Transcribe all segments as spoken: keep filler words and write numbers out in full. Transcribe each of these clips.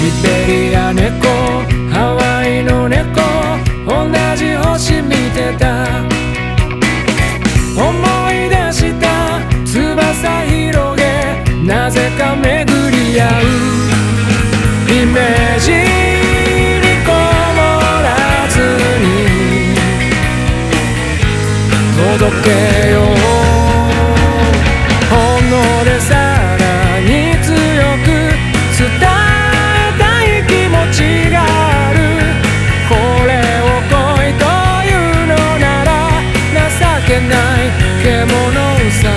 ベリア猫、ハワイの猫、同じ星見てた。思い出した翼広げ、なぜか巡り合うイメージにこもらずに届けよう。己さらに強く伝えたい気持ちがある。これを恋というのなら情けない獣さ。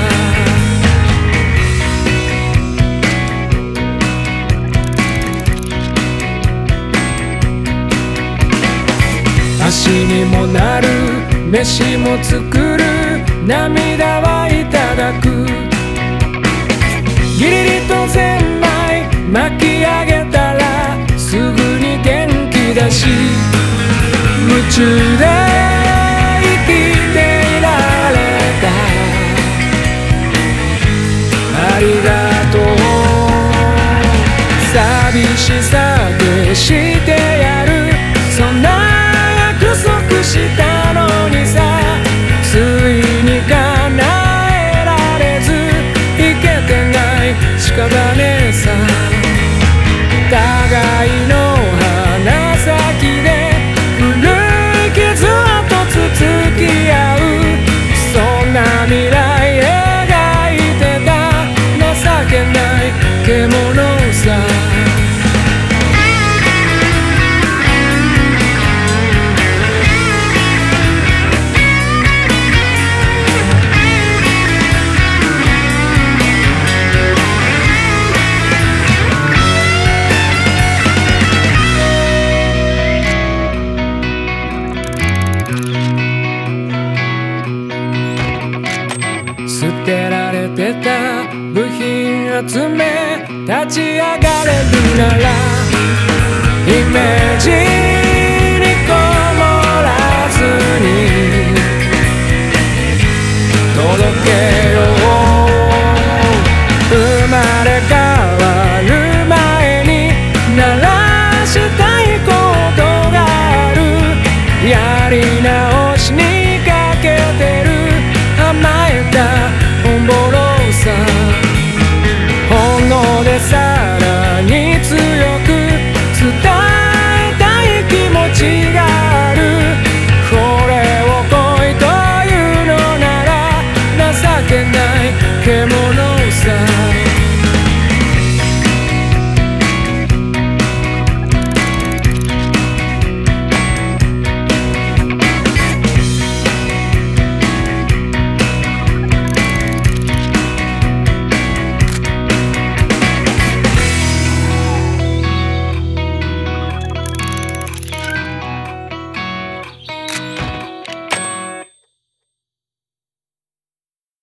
足にもなる、飯も作る、涙はいただく。ギリリとゼンマイ巻き上げたらすぐに元気だし、夢中で生きていられた。ありがとう。寂しさ消してやる、そんな約束したのにさ、ついに叶えられずいけてない屍さ。互いの鼻先で古い傷跡つつき合う。そんな未来描いてた情けない獣さ。捨てられてた部品集め、立ち上がれるならイメージにこもらずに届けよう。生まれ変わる前に鳴らしたいことがある。やり直しにかけてる甘えたおもろさ。ほんのでさ